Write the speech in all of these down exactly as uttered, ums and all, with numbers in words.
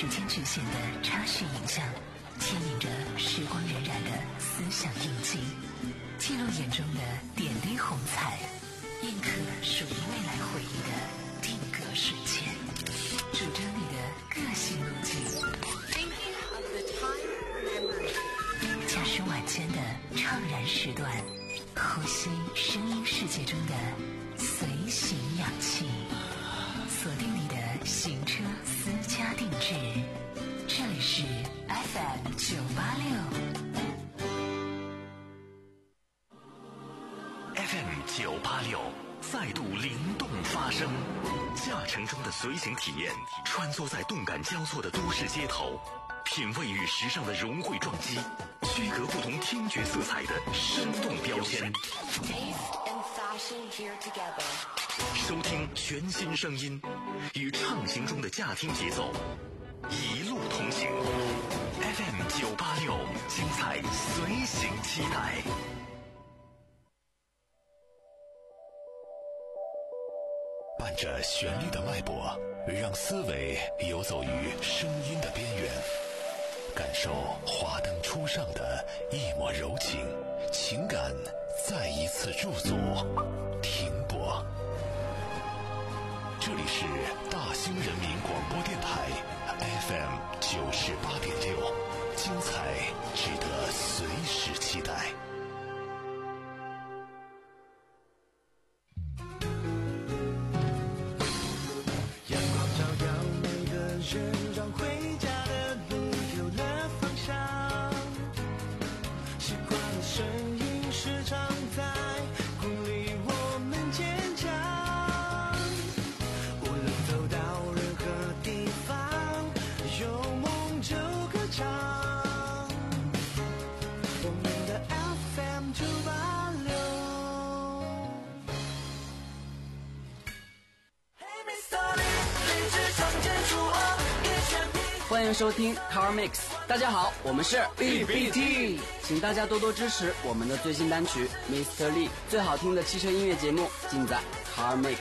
时间局限的插叙影像，牵引着时光荏苒的思想印记，记录眼中的点滴红彩，印刻属于未来回忆的定格瞬间，主张你的个性路径。驾驶晚间的怅然时段，呼吸声音世界中的随行氧气，锁定你的行车私家定制。这里是 F M 九八六 F M 九八六再度灵动发声，驾乘中的随行体验，穿梭在动感交错的都市街头，品味与时尚的融汇撞击，区隔不同听觉色彩的生动标签。收听全新声音，与畅行中的驾听节奏，一路同行。F M 九八六，精彩随行期待。伴着旋律的脉搏，让思维游走于声音的边缘，感受华灯初上的一抹柔情，情感再一次驻足停泊。这里是大兴人民广播电台 F M 九十八点六，精彩值得随时期待。 阳光照耀每个人，让回家的路有了方向。习惯的声音时常在鼓励我们坚强。无论走到任何地方，有梦就歌唱。我们的 F M 九八六。 欢迎收听 Car Mix， 大家好，我们是 B B T， 请大家多多支持我们的最新单曲 Mister Lee， 最好听的汽车音乐节目尽在 Car Mix。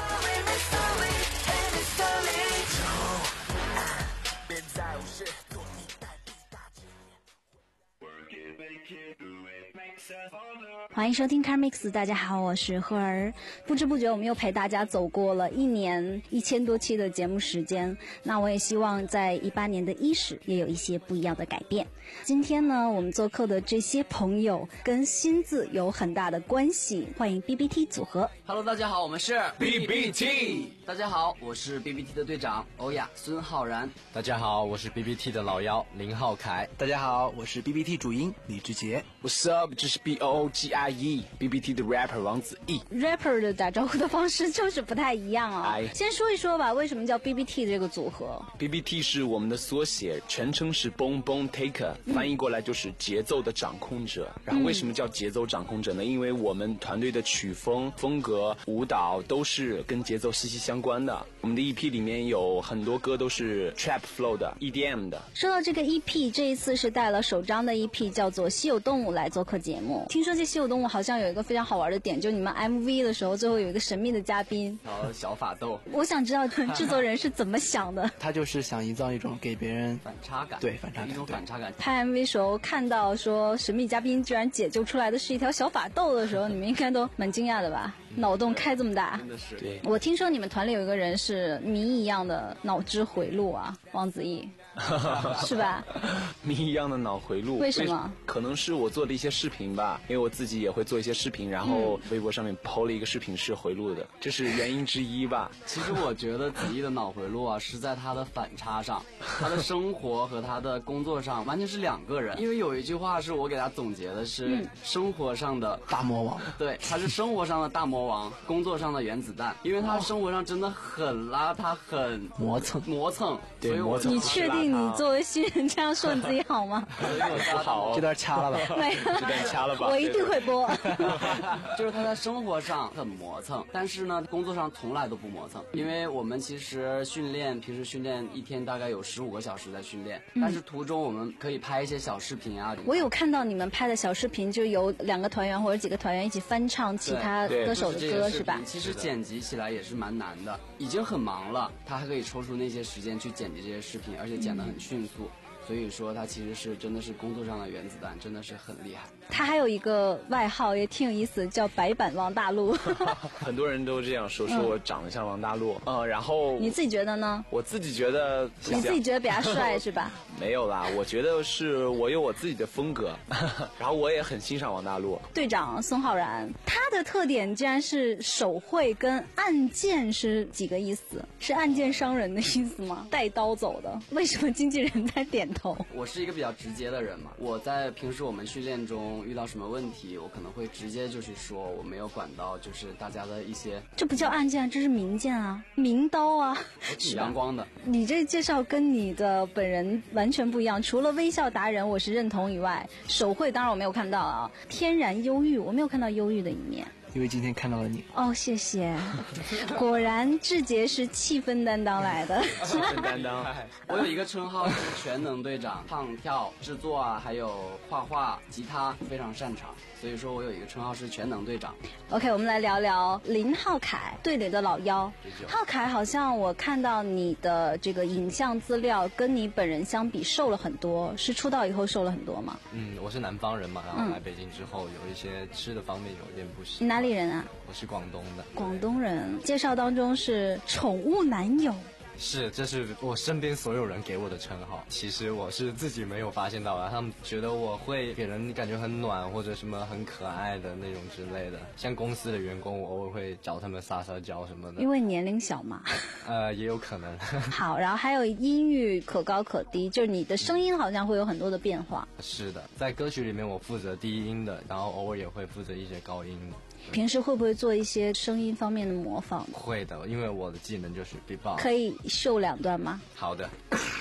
欢迎收听 Car Mix， 大家好，我是赫儿。不知不觉我们又陪大家走过了一年一千多期的节目时间，那我也希望在一八年的伊始也有一些不一样的改变。今天呢，我们做客的这些朋友跟新字有很大的关系，欢迎 B B T 组合。 Hello， 大家好，我们是 B B T。 大家好，我是 B B T 的队长欧亚孙浩然。 大家好，我是 B B T 的老幺林浩凯。 大家好，我是 B B T 主音李志杰。 What's up？ 这是 B O O G I E B B T 的 rapper 王子异。 rapper 的打招呼的方式就是不太一样啊、哦。先说一说吧，为什么叫 B B T 这个组合？ B B T 是我们的缩写，全称是 Bone Bone Taker， 翻译过来就是节奏的掌控者、嗯、然后为什么叫节奏掌控者呢？因为我们团队的曲风风格舞蹈都是跟节奏息息相关的。我们的 E P 里面有很多歌都是 Trap Flow 的 E D M 的。 说到这个 E P， 这一次是带了首张的 E P 叫做稀有动物来做客节目。听说这稀有动物好像有一个非常好玩的点，就你们 M V 的时候最后有一个神秘的嘉宾， 然后小法斗。 我想知道制作人是怎么想的。 他就是想营造一种给别人反差感， 对反差感， 一种反差感。 拍 M V 时候看到说神秘嘉宾居然解救出来的是一条小法斗的时候，你们应该都蛮惊讶的吧？脑洞开这么大， 真的是。 对， 我听说你们团里有一个人是谜一样的脑汁回路啊，王子异是吧？ 谜一样的脑回路， 为什么？ 可能是我做的一些视频吧，因为我自己也会做一些视频，然后微博上面 P O 了一个视频是回路的，这是原因之一吧。 其实我觉得子毅的脑回路啊是在他的反差上，他的生活和他的工作上完全是两个人。因为有一句话是我给他总结的是、嗯、生活上的大魔王， 对，他是生活上的大魔王，工作上的原子弹。因为他生活上真的很邋遢，很磨蹭磨蹭。 对，磨蹭。 你确定你作为新人这样说你自己好吗？ 不好、哦， 这段掐了吧？ 没有， 这段掐了吧？ 我一定会播。 就是他在生活上很磨蹭，但是呢，工作上从来都不磨蹭。因为我们其实训练，平时训练一天大概有十五个小时在训练，嗯、但是途中我们可以拍一些小视频啊。 我有看到你们拍的小视频，就有两个团员或者几个团员一起翻唱其他歌手的这个歌是吧？ 其实剪辑起来也是蛮难的，已经很忙了，他还可以抽出那些时间去剪辑这些视频，而且剪得很迅速。嗯，所以说他其实是真的是工作上的原子弹，真的是很厉害。 他还有一个外号也挺有意思，叫白板王大陆。 很多人都这样说，说我长得像王大陆。嗯、呃，然后你自己觉得呢？ 我自己觉得， 你自己觉得比他帅是吧？ 没有啦，我觉得是我有我自己的风格，然后我也很欣赏王大陆。 队长孙浩然，他的特点竟然是手绘跟按键是几个意思？是按键伤人的意思吗？带刀走的？为什么经纪人在点头？ 我是一个比较直接的人嘛，我在平时我们训练中遇到什么问题，我可能会直接就是说，我没有管到就是大家的一些。 这不叫按键，这是明键啊，明刀啊， 是阳光的。 你这介绍跟你的本人完全不一样，除了微笑达人我是认同以外，手绘当然我没有看到啊，天然忧郁我没有看到忧郁的一面。 因为今天看到了你哦，谢谢。果然志杰是气氛担当来的。 气氛担当。 我有一个称号是全能队长，唱跳、制作啊，还有画画、吉他非常擅长，所以说我有一个称号是全能队长。 OK， 我们来聊聊林浩凯，队里的老幺。浩凯好像我看到你的这个影像资料跟你本人相比瘦了很多，是出道以后瘦了很多吗？ 嗯，我是南方人嘛，然后来北京之后有一些吃的方面有一点不习惯。 你哪里人啊？ 我是广东的。 广东人，介绍当中是宠物男友。 是，这是我身边所有人给我的称号。其实我是自己没有发现到的，他们觉得我会给人感觉很暖或者什么很可爱的那种之类的。像公司的员工，我偶尔会找他们撒撒娇什么的。 因为年龄小嘛。 呃，也有可能。 好，然后还有音域可高可低，就是你的声音好像会有很多的变化。 是的，在歌曲里面我负责低音的，然后偶尔也会负责一些高音的。 平时会不会做一些声音方面的模仿？ 会的，因为我的技能就是 beatbox。 可以秀两段吗？ 好的。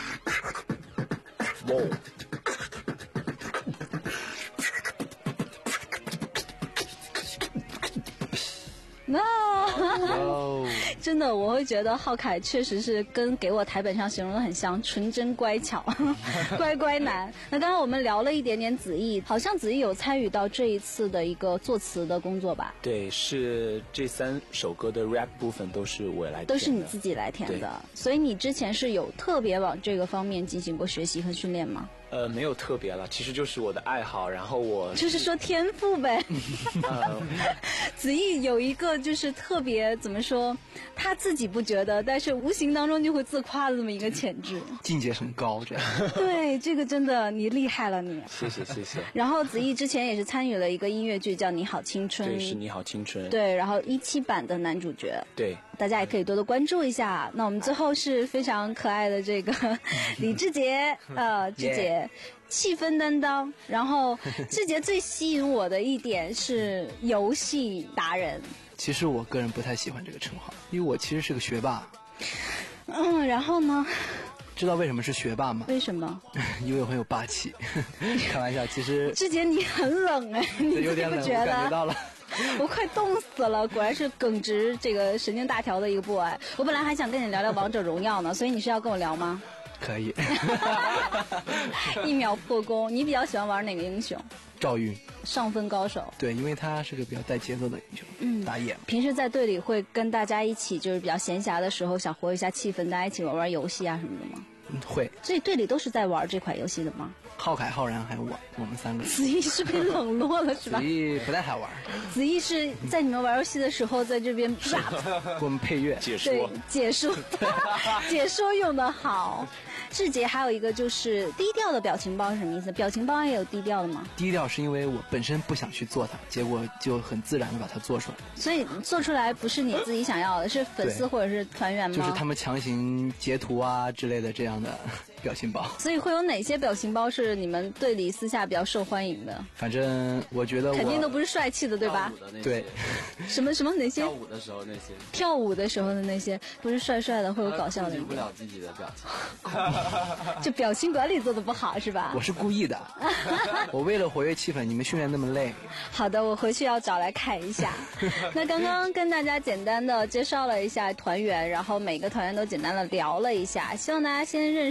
No， 真的，我会觉得浩凯确实是跟给我台本上形容的很像，纯真乖巧，乖乖男。那刚刚我们聊了一点点子毅，好像子毅有参与到这一次的一个作词的工作吧？ 对，是这三首歌的 rap 部分都是我来填的， 都是你自己来填的。所以你之前是有特别往这个方面进行过学习和训练吗？ 呃，没有特别了，其实就是我的爱好，然后我就是说天赋呗。子毅有一个就是特别怎么说，他自己不觉得，但是无形当中就会自夸的这么一个潜质， 境界很高，这样。 对，这个真的你厉害了你。 谢谢谢谢。 然后子毅之前也是参与了一个音乐剧叫《你好青春》， 对，是《你好青春》。 对，然后一期版的男主角。 对。 大家也可以多多关注一下。那我们最后是非常可爱的这个李志杰，呃，志杰。气氛担当，然后志杰最吸引我的一点是游戏达人。 其实我个人不太喜欢这个称号，因为我其实是个学霸。 嗯，然后呢？ 知道为什么是学霸吗？ 为什么？ 因为我很有霸气。开玩笑，其实志杰你很冷哎，你有点冷， 觉得我感觉到了。 我快冻死了，果然是耿直这个神经大条的一个 boy。我本来还想跟你聊聊王者荣耀呢，所以你是要跟我聊吗？ 可以。 一秒破功。你比较喜欢玩哪个英雄？ 赵云， 上分高手。 对，因为他是个比较带节奏的英雄，嗯，打野。 平时在队里会跟大家一起，就是比较闲暇的时候，想活一下气氛，大家一起玩玩游戏啊什么的吗？ 嗯，会。 所以队里都是在玩这款游戏的吗？ 浩凯、浩然还有我，我们三个。 子毅是被冷落了是吧？ 子毅不太好玩。 子毅是在你们玩游戏的时候，在这边 rap， 给我们配乐解说， 对，解说，解说用得好。志杰还有一个就是低调的表情包是什么意思？表情包也有低调的吗？ 低调是因为我本身不想去做它，结果就很自然的把它做出来。 所以做出来不是你自己想要的，是粉丝或者是团员吗？ 就是他们强行截图啊之类的这样的表情包。 所以会有哪些表情包是你们队里私下比较受欢迎的？ 反正我觉得我肯定都不是帅气的，对吧？ 对。 什么什么哪些？ 跳舞的时候那些。 跳舞的时候的那些，不是帅帅的，会有搞笑的。 控制不了自己的表情。 就表情管理做的不好是吧？ 我是故意的，我为了活跃气氛，你们训练那么累。 好的，我回去要找来看一下。那刚刚跟大家简单的介绍了一下团员，然后每个团员都简单的聊了一下，希望大家先认识一下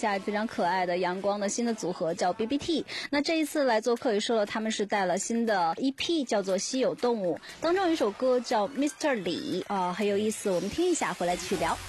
下非常可爱的阳光的新的组合叫 B B T。 那这一次来做客也说了，他们是带了新的 E P 叫做稀有动物，当中有一首歌叫 Mister 李啊、呃，很有意思，我们听一下回来继续聊。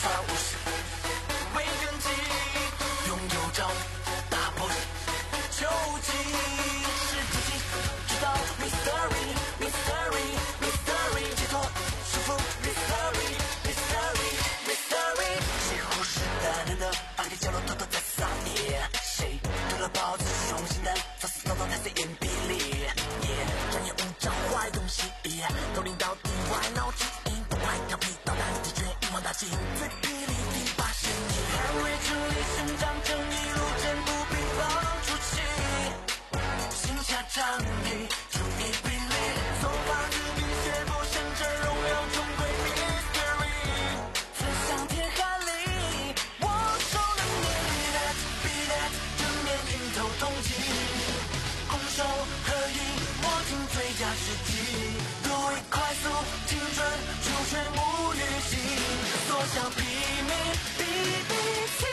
拥有着打破究竟是自己知道 Mystery Mystery Mystery 解脱束缚 Mystery Mystery Mystery 谁虎视眈眈的把个角落偷偷在撒野，谁丢了包子雄心胆放肆偷偷在碎眼皮里专业无照坏东西都领到底外脑筋不坏调皮捣蛋的确一网打尽最霹雳第八神医捍卫真理伸张正义路见不平放出气心下仗义注意比例手法自比血不胜这荣耀终归 mystery 刺向铁汉里我手能捏 that be that 正面迎头痛击攻守合一摸清最佳时机入位快速精准出拳无预警缩小皮密 B B T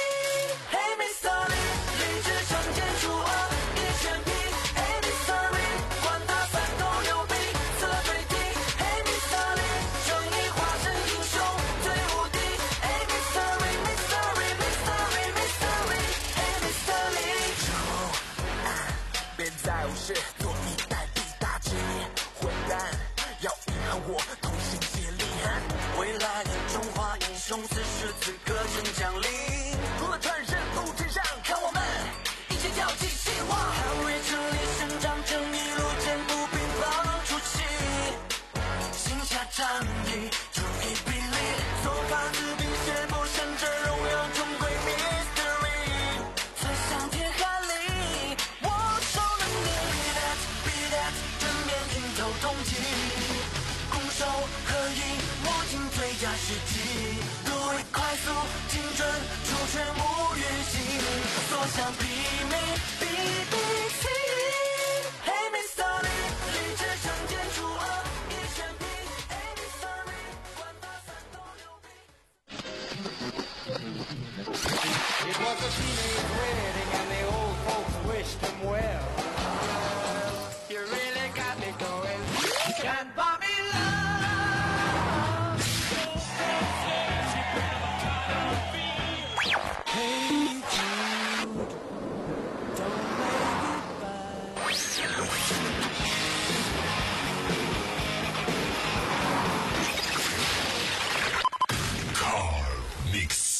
Hey Mystery 理智惩戒除恶一拳劈 Hey Mystery 管他三头六臂四对踢 Hey Mystery 正义化身英雄最无敌 Hey Mystery Mystery Mystery Mystery Hey Mystery 之后别再无视坐以待毙大计浑然要遗憾我同心协力未来中华英雄此时此刻正降临除了转身路天上看我们一起跳起希望捍卫真理伸张正义路见不平放出气心下仗义注意比例手法自比血不胜这荣耀终归 mystery 刺向铁汉里我手能捏 that be that 正面迎头痛击攻守合一摸清最佳时机入位快速精准出拳无预警缩小皮密 B B T Hey Mystery 理智惩戒除恶一拳劈 Hey Mystery 管他三头六臂 It was a teenage wedding and the old folks wished him well. You really got me going. Can't buy me love. Hey Jude, don't make it Car Mix。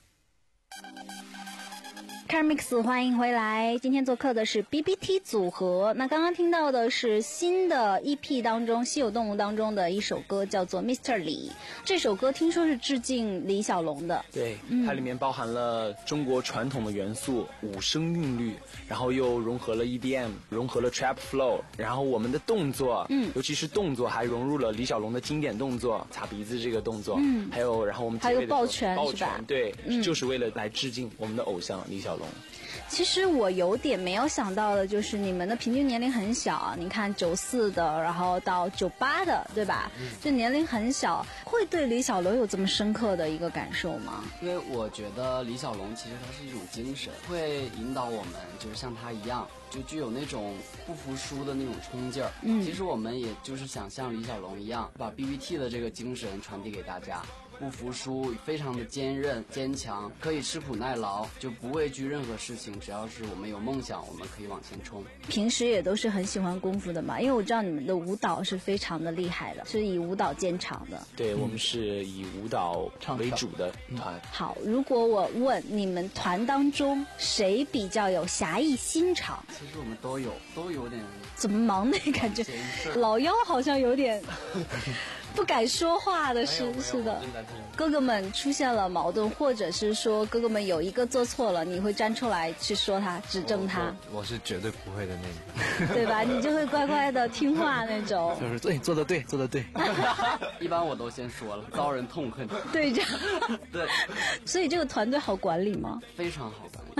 Carmix 欢迎回来，今天做客的是 B B T 组合。那刚刚听到的是新的 E P 当中稀有动物当中的一首歌，叫做 Mister 李。这首歌听说是致敬李小龙的。 对、嗯、它里面包含了中国传统的元素，五声韵律，然后又融合了 E D M， 融合了 Trap Flow， 然后我们的动作，嗯，尤其是动作还融入了李小龙的经典动作，擦鼻子这个动作，嗯，还有然后我们还有抱拳抱拳是吧？ 对、 嗯， 就是为了来致敬我们的偶像李小龙。 其实我有点没有想到的就是你们的平均年龄很小啊，你看九四的，然后到九八的，对吧？嗯，就年龄很小，会对李小龙有这么深刻的一个感受吗？ 因为我觉得李小龙其实他是一种精神，会引导我们，就是像他一样，就具有那种不服输的那种冲劲儿。嗯，其实我们也就是想像李小龙一样，把 B B T 的这个精神传递给大家。不服输，非常的坚韧坚强，可以吃苦耐劳，就不畏惧任何事情，只要是我们有梦想，我们可以往前冲。 平时也都是很喜欢功夫的嘛，因为我知道你们的舞蹈是非常的厉害的，是以舞蹈见长的。 对、嗯、我们是以舞蹈为主的团、嗯、 好，如果我问你们团当中谁比较有侠义心肠？ 其实我们都有都有点怎么忙呢？感觉老幺好像有点不敢说话的是是的，哥哥们出现了矛盾，或者是说哥哥们有一个做错了，你会站出来去说他，指正他。 我, 我是绝对不会的那个， 对吧？你就会乖乖的听话那种。 就是对，做得对，做得对。 一般我都先说了，遭人痛恨。 对，这样。 对。 所以这个团队好管理吗？ 非常好管理。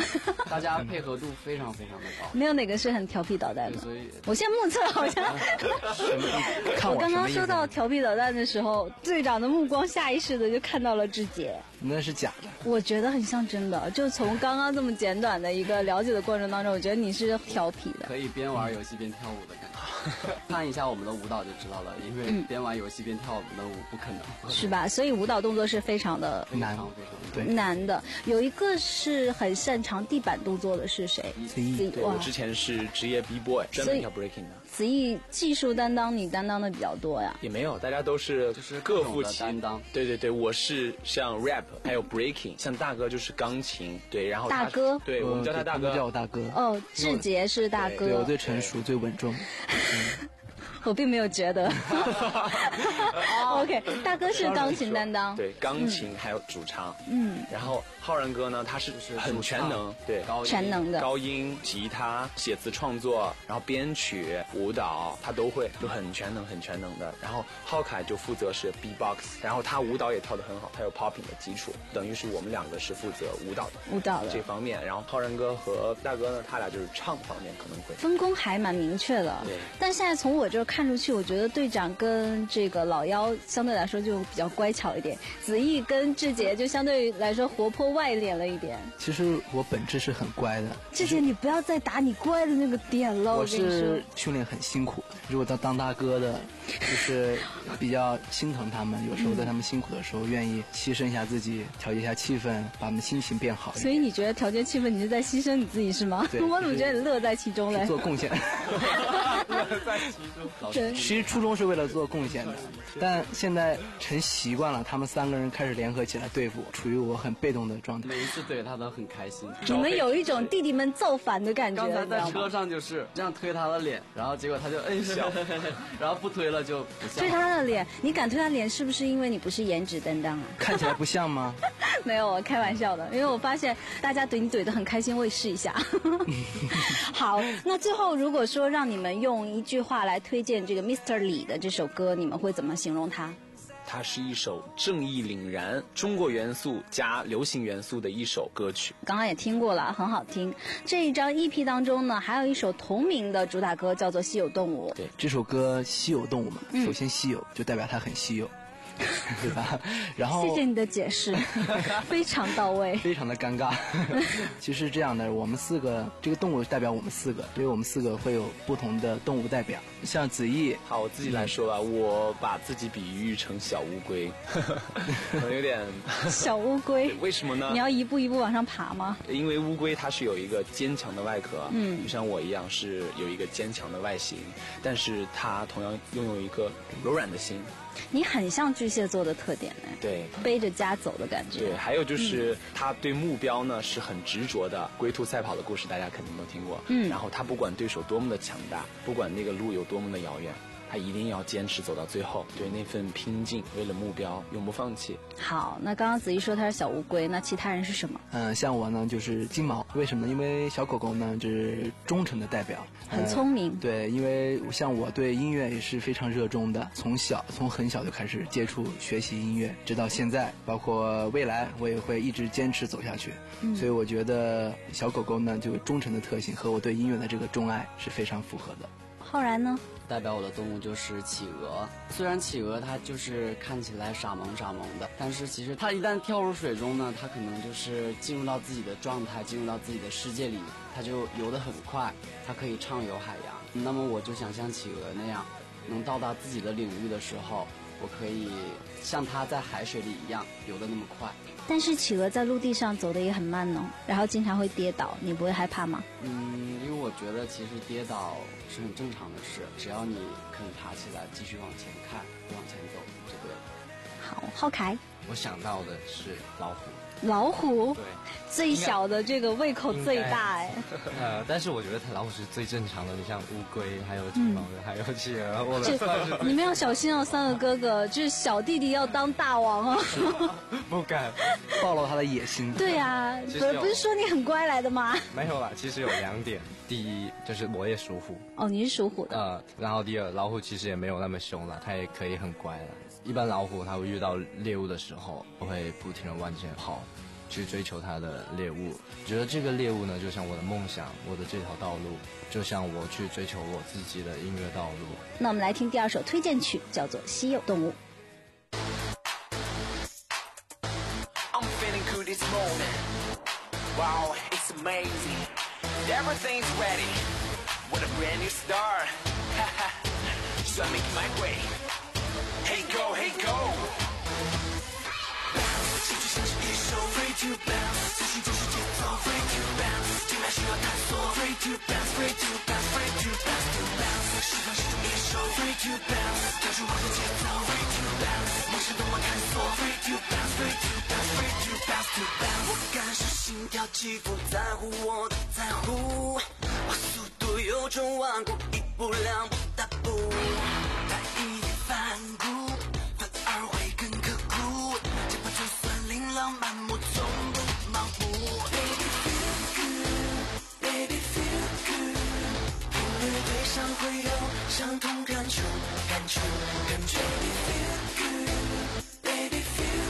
大家配合度非常非常的高。 没有哪个是很调皮捣蛋的。 所以我现在目测好像，我刚刚说到调皮捣蛋的时候，队长的目光下意识的就看到了志杰。 那是假的， 我觉得很像真的。就从刚刚这么简短的一个了解的过程当中，我觉得你是调皮的， 可以边玩游戏边跳舞的感觉。看一下我们的舞蹈就知道了，因为边玩游戏边跳舞的舞不可能， 是吧？所以舞蹈动作是非常的难， 对难的。有一个是很擅长地板动作的是谁？ 子毅， 对，我之前是职业 B boy， 专门跳 breaking 的。 子毅技术担当，你担当的比较多呀？ 也没有，大家都是就是各负其担当。 对对对，我是像 rap 还有 breaking， 像大哥就是钢琴，对，然后大哥， 对我们叫他大哥， 叫我大哥。 哦，志杰是大哥， 对我最成熟、最稳重。 我并没有觉得。OK， 大哥是钢琴担当， 对，钢琴还有主唱， 嗯， 然后浩然哥呢，他是很全能，对， 全能的高音、吉他、写词创作，然后编曲、舞蹈他都会，就很全能，很全能的。然后浩凯就负责是 B-box， 然后他舞蹈也跳得很好，他有 popping 的基础，等于是我们两个是负责舞蹈的舞蹈的这方面。然后浩然哥和大哥呢，他俩就是唱方面可能会分工还蛮明确的。 对， 但现在从我这看出去，我觉得队长跟这个老幺相对来说就比较乖巧一点，子毅跟志杰就相对来说活泼外敛了一点。 其实我本质是很乖的。 志杰，你不要再打你乖的那个点了。 我我跟你说， 是训练很辛苦，如果当当大哥的，就是比较心疼他们，有时候在他们辛苦的时候，愿意牺牲一下自己，调节一下气氛，把他们心情变好一点。 所以你觉得调节气氛，你是在牺牲你自己是吗？ 对我怎么觉得你乐在其中嘞？ 做贡献。 乐在其中。 对， 其实初衷是为了做贡献的，但现在成习惯了，他们三个人开始联合起来对付，处于我很被动的状态。 每一次对他都很开心。 你们有一种弟弟们造反的感觉。 刚才在车上就是这样推他的脸，然后结果他就嗯笑，然后不推了就不笑。 推他的脸，你敢推他脸，是不是因为你不是颜值担当啊？ 看起来不像吗？ 没有，我开玩笑的，因为我发现大家怼你怼得很开心，我也试一下。好，那最后如果说让你们用一句话来推荐这个 mister 李的这首歌，你们会怎么形容它？ 它是一首正义凛然、中国元素加流行元素的一首歌曲。 刚刚也听过了，很好听。这一张 E P 当中呢，还有一首同名的主打歌，叫做《稀有动物》。 对，这首歌稀有动物嘛，嗯、首先稀有就代表它很稀有。对吧？然后谢谢你的解释，非常到位， 非常的尴尬。其实这样的，我们四个这个动物代表我们四个，所以我们四个会有不同的动物代表。像子毅， 好，我自己来说吧，嗯、我把自己比喻成小乌龟，可能有点小乌龟。 为什么呢？ 你要一步一步往上爬吗？ 因为乌龟它是有一个坚强的外壳， 嗯， 就像我一样是有一个坚强的外形，但是它同样拥有一个柔软的心。 你很像巨蟹座的特点呢， 对， 背着家走的感觉。 对，还有就是他对目标呢是很执着的。龟兔赛跑的故事大家肯定都听过， 嗯， 然后他不管对手多么的强大，不管那个路有多么的遥远，他一定要坚持走到最后，对那份拼劲，为了目标永不放弃。 好，那刚刚子怡说他是小乌龟，那其他人是什么？ 嗯、呃，像我呢就是金毛，为什么呢？因为小狗狗呢就是忠诚的代表， 很聪明、 呃。对，因为像我对音乐也是非常热衷的，从小从很小就开始接触学习音乐，直到现在，包括未来我也会一直坚持走下去。嗯、所以我觉得小狗狗呢就忠诚的特性和我对音乐的这个钟爱是非常符合的。 浩然呢？ 代表我的动物就是企鹅。虽然企鹅它就是看起来傻萌傻萌的，但是其实它一旦跳入水中呢，它可能就是进入到自己的状态，进入到自己的世界里，它就游得很快，它可以畅游海洋。那么我就想像企鹅那样，能到达自己的领域的时候，我可以像它在海水里一样游得那么快。 但是企鹅在陆地上走得也很慢呢，然后经常会跌倒，你不会害怕吗？ 嗯，因为我觉得其实跌倒是很正常的事，只要你肯爬起来，继续往前看，往前走就对了。 好，浩凯， 我想到的是老虎。 老虎， 对， 最小的这个胃口最大哎。 呃，但是我觉得它老虎是最正常的，你像乌龟，还有金毛人，嗯、还有企鹅，我这算是你们要小心哦，三个哥哥，就是小弟弟要当大王哦。 不敢暴露他的野心。 对呀、啊，不是不是说你很乖来的吗？ 没有啦，其实有两点，第一就是我也属虎。 哦，你是属虎的。 呃，然后第二，老虎其实也没有那么凶了，它也可以很乖了。一般老虎它会遇到猎物的时候，会不停的往前跑， 去追求它的猎物。我觉得这个猎物呢，就像我的梦想，我的这条道路，就像我去追求我自己的音乐道路。 那我们来听第二首推荐曲，叫做《稀有动物》。 I'm feeling cool this moment. Wow, it's amazing. Everything's ready. What a brand new start. So I make my way. Hey go, hey go. Bounce, 这就像是一首 Free to Bounce， 自信就是节奏 Free to Bounce， 进来需要探索 Free to Bounce, Free to Bounce, Free to Bounce to Bounce， 释放是一首 Free to Bounce， 跳出我的节奏 Free to Bounce， 梦想跟我探索 Free to Bounce, Free to Bounce, Free to Bounce to Bounce。 我感受心跳起伏，在乎我的在乎，我速度有种顽固，一步两步大步，它一点反骨，反而会更刻骨，节拍就算琳琅满目，从不盲目。Baby feel good, baby feel good， 频率对上会有相同感触，感触，感觉。Baby feel good, baby feel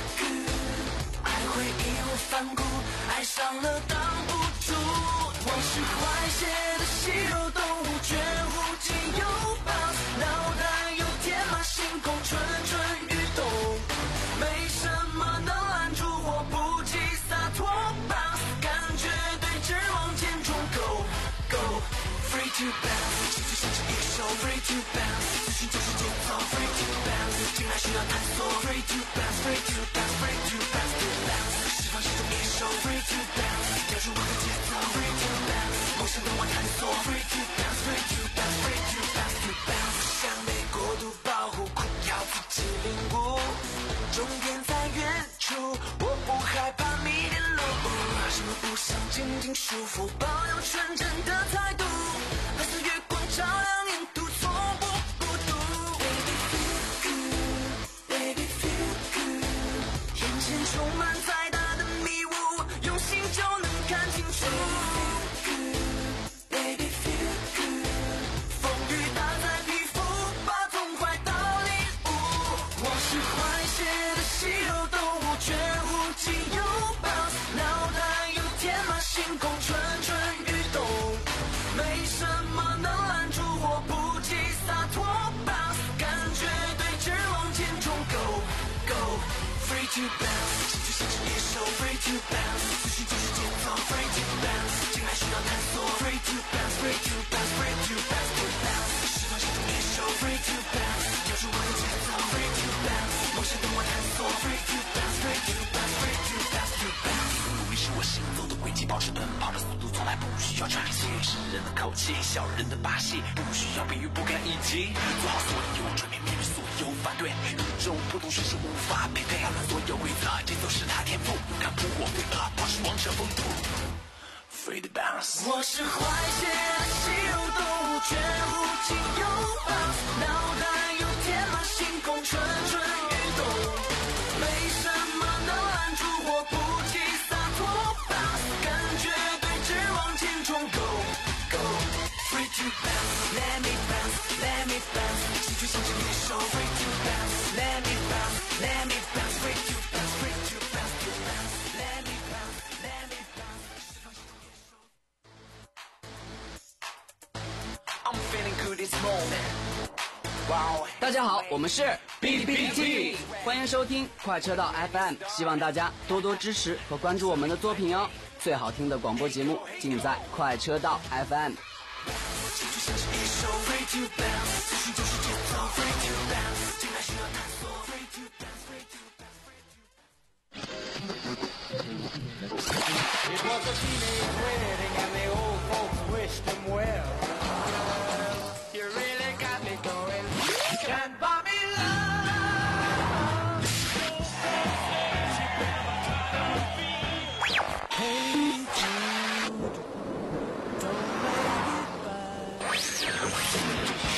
good， 爱会义无反顾，爱上了挡不住。我是坏血的稀有动物，绝无仅有 bounce， 脑袋有天马行空，蠢蠢欲动，没什么能拦住我不羁洒脱 bounce， 感觉对直往前冲 go go free to bounce， 这就像是一首 free to bounce， 自信就是节奏 free to bounce， 进来需要探索 free to bounce, free to bounce, free to bounce to bounce， 释放是一首 free to bounce， 跳出我的节奏 free to bounce， 梦想跟我探索 free to bounce, free to bounce, free to bounce to bounce， 不想被过度保护，苦要自己领悟，终点在远处，我不害怕迷恋路，什么不想紧紧束缚，保有纯真的态度，白色月光照亮沿途，从不孤独。Baby feel good, baby feel good， 眼前充满再大的迷雾，用心就能看清楚。Baby feel good， 风雨打在皮肤，把痛快到领悟。我是坏血的稀有动物，绝无仅有 bounce， 脑袋有天马行空，蠢蠢欲动，没什么能拦住我不羁洒脱 bounce， 感觉对直往前冲 go go free to bounce， 这就像是一首 free to bounce， 自信就是节奏 free to bounce， 进来需要探索 free to bounce, free to bounce, free to bounce to bounce， 释放是一首 free to bounce， 跳出我的节奏 free to bounce， 梦想跟我探索 free to bounce, free to bounce, free to bounce to bounce。 努力是我行走的轨迹，保持奔跑的速度，从来不需要喘息。世人的口气，小人的把戏，不需要比喻，不堪一击。做好所有，转变面对所有反对，宇宙不同学是无法匹配，所有规则节奏是他天赋，看扑火飞蛾，保持王者风度。Free to bounce， 我是坏血的稀有动物，绝无仅有 bounce， 脑袋有天马行空，蠢蠢欲动，没什么能拦住我不羁洒脱 bounce， 感觉对直往前冲 go go free to bounce， let me bounce, let me bounce， 心却像是一首 free to bounce， let me bounce, let me bounce, free to bounce, free to bounce to bounce， let me bounce, let me bounce。I'm feeling good this moment. Wow， 大家好，我们是 B B T， 欢迎收听快车道 F M， 希望大家多多支持和关注我们的作品哦。最好听的广播节目尽在快车道 F M。 这就像是一首 free to bounce， 自信就是节奏 free to bounce， 进来需要探索 free to bounce, free to bounce。It was a teenage wedding and the old folks wished him well. You really got me going. Can't buy me love. Hey Jude, don't let it by.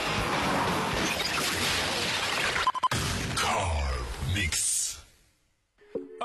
Car Mix。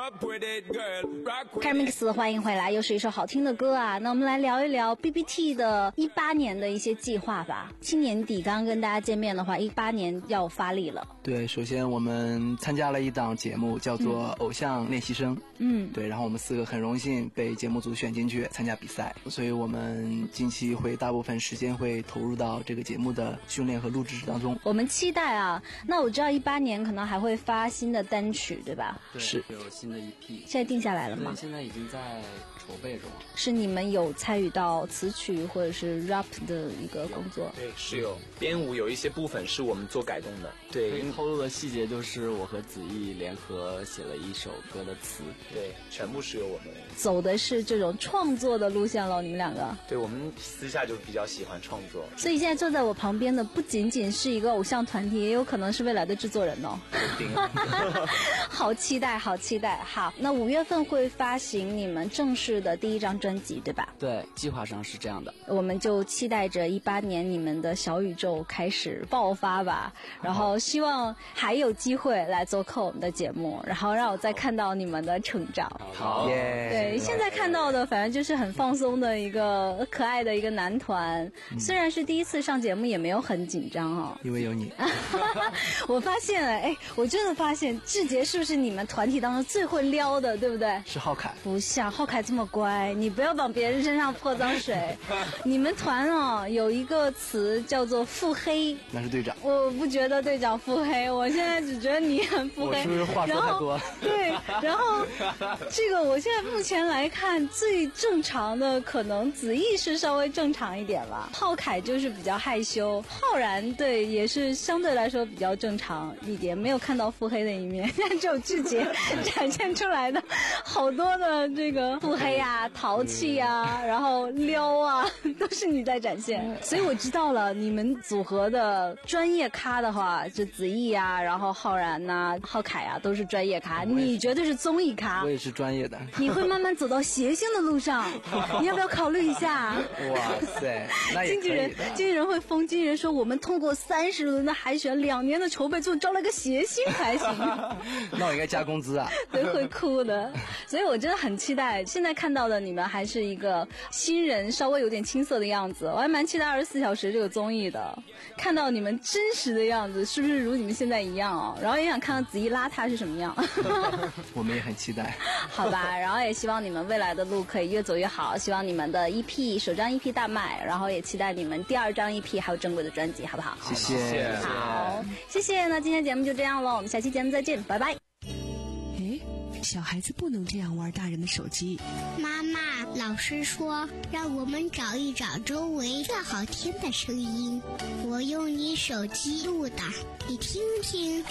Carmix 欢迎回来，又是一首好听的歌啊。那我们来聊一聊 B B T 的一八年的一些计划吧。今年底刚刚跟大家见面的话，一八年要发力了。 对，首先我们参加了一档节目叫做偶像练习生， 嗯， 对，然后我们四个很荣幸被节目组选进去参加比赛，所以我们近期会大部分时间会投入到这个节目的训练和录制当中。 我们期待啊。那我知道一八年可能还会发新的单曲，对吧？ 对， 是有新的一批， 现在定下来了吗？ 对，现在已经在筹备中。 是你们有参与到词曲或者是 rap 的一个工作？ 对，是有编舞，有一些部分是我们做改动的。对， 可以透露的细节就是我和子毅联合写了一首歌的词。 对，全部是由我们走的是这种创作的路线了，你们两个？ 对，我们私下就比较喜欢创作。 所以现在坐在我旁边的不仅仅是一个偶像团体，也有可能是未来的制作人哦。好期待，好期待。好，那五月份会发行你们正式的第一张专辑，对吧？ 对，计划上是这样的。 我们就期待着一八年你们的小宇宙开始爆发吧，然后希望还有机会来做客我们的节目，然后让我再看到你们的成长。 好， 耶！ 对，现在看到的反正就是很放松的一个可爱的一个男团， 嗯、 虽然是第一次上节目，也没有很紧张哦。 因为有你。 我发现了，哎，我真的发现志杰是不是你们团体当中最会撩的，对不对？ 是浩凯。 不像浩凯这么乖，你不要往别人身上泼脏水。你们团哦有一个词叫做腹黑， 那是队长。 我不觉得队长腹黑，我现在只觉得你很腹黑。 我是不是话说太多？ 对，然后这个我现在目前来看最正常的可能子毅是稍微正常一点了，浩凯就是比较害羞，浩然对也是相对来说比较正常一点，没有看到腹黑的一面，但只有志杰展现出来的好多的这个腹黑啊、淘气啊，然后撩啊，都是你在展现。所以我知道了，你们组合的专业咖的话，就子毅啊，然后浩然呐、浩凯啊，都是专业咖，你绝对是综艺咖。 我也是专业的。 你会慢慢走到谐星的路上，你要不要考虑一下？ 哇塞，那也可以的。 经纪人，经纪人会疯，经纪人说我们通过三十轮的海选，两年的筹备，就招了个谐星才行。 那我应该加工资啊？ 对，会哭的。所以我真的很期待，现在看到的你们还是一个新人，稍微有点青涩的样子。我还蛮期待二十四小时这个综艺的，看到你们真实的样子，是不是如你们现在一样哦？然后也想看到子怡邋遢是什么样。 我们也很期待。 好吧，然后也希望你们未来的路可以越走越好，希望你们的 E P 首张 E P 大卖，然后也期待你们第二张 E P 还有正规的专辑，好不好？ 谢谢。 好，谢谢。那今天节目就这样了，我们下期节目再见，拜拜。 诶，小孩子不能这样玩大人的手机。 妈妈，老师说让我们找一找周围最好听的声音，我用你手机录的，你听听。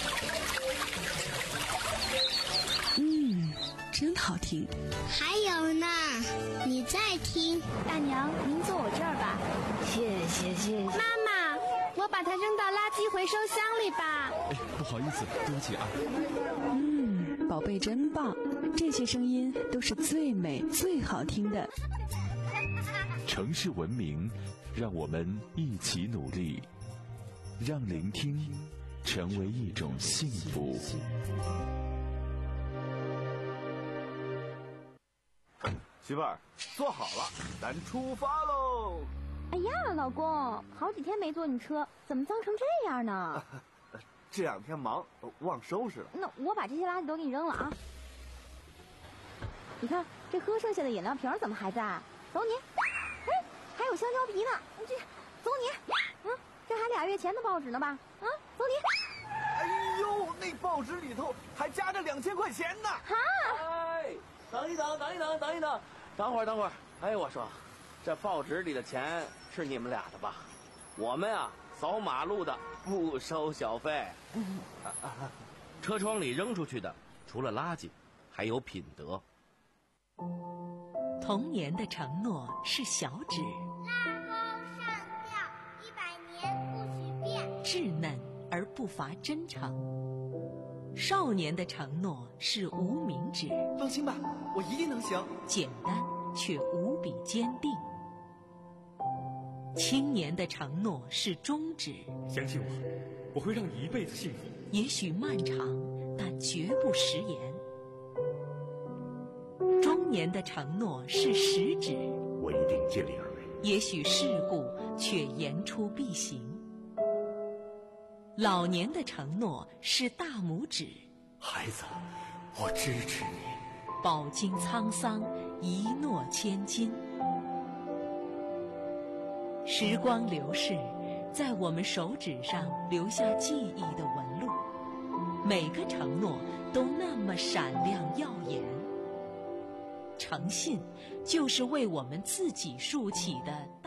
嗯，真好听。 还有呢，你再听。 大娘，您坐我这儿吧。 谢谢谢谢。 妈妈，我把它扔到垃圾回收箱里吧。 哎，不好意思，对不起啊。 嗯，宝贝真棒，这些声音都是最美最好听的。 城市文明，让我们一起努力，让聆听成为一种幸福。 媳妇儿，坐好了，咱出发喽！ 哎呀，老公，好几天没坐你车，怎么脏成这样呢？ 这两天忙，忘收拾了。 那我把这些垃圾都给你扔了啊！你看这喝剩下的饮料瓶怎么还在？走你！哎，还有香蕉皮呢，这走你！嗯，这还俩月前的报纸呢吧？啊，走你！ 哎呦，那报纸里头还夹着两千块钱呢！ 哈！ 哎，等一等，等一等，等一等，等会儿，等会儿。哎，我说，这报纸里的钱是你们俩的吧？我们啊，扫马路的不收小费。 车窗里扔出去的，除了垃圾，还有品德。 童年的承诺是小指， 拉钩上吊，一百年不许变。 稚嫩而不乏真诚。少年的承诺是无名指， 放心吧，我一定能行。 简单却无比坚定。青年的承诺是中指， 相信我，我会让你一辈子幸福。 也许漫长，但绝不食言。 年的承诺是食指， 我一定尽力而为。 也许事故却言出必行。老年的承诺是大拇指， 孩子，我支持你。 饱经沧桑，一诺千金。时光流逝，在我们手指上留下记忆的纹路，每个承诺都那么闪亮耀眼。诚信，就是为我们自己竖起的